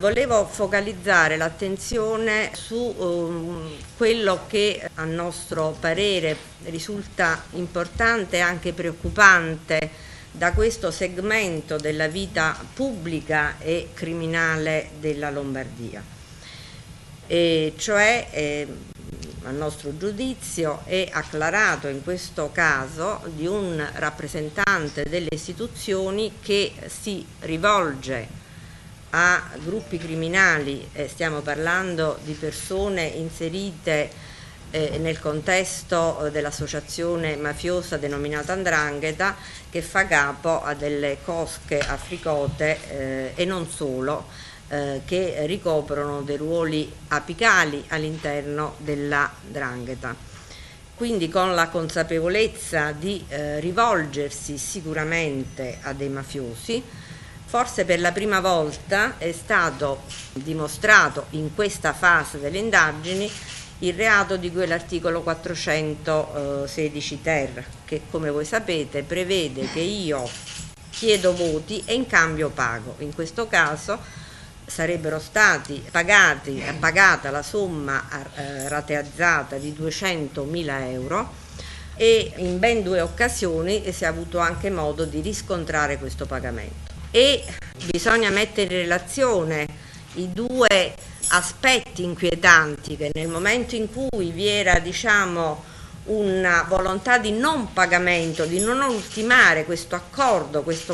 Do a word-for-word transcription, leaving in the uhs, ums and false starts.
Volevo focalizzare l'attenzione su um, quello che a nostro parere risulta importante e anche preoccupante da questo segmento della vita pubblica e criminale della Lombardia. E cioè, eh, a nostro giudizio, è acclarato in questo caso di un rappresentante delle istituzioni che si rivolge a gruppi criminali, eh, stiamo parlando di persone inserite eh, nel contesto eh, dell'associazione mafiosa denominata 'Ndrangheta, che fa capo a delle cosche africote eh, e non solo, eh, che ricoprono dei ruoli apicali all'interno della 'Ndrangheta. Quindi con la consapevolezza di eh, rivolgersi sicuramente a dei mafiosi, forse per la prima volta è stato dimostrato in questa fase delle indagini il reato di cui è l'articolo quattrocentosedici ter, che come voi sapete prevede che io chiedo voti e in cambio pago. In questo caso sarebbero stati pagati, pagata la somma eh, rateizzata di duecentomila euro e in ben due occasioni si è avuto anche modo di riscontrare questo pagamento. E bisogna mettere in relazione i due aspetti inquietanti, che nel momento in cui vi era, diciamo, una volontà di non pagamento, di non ultimare questo accordo, questo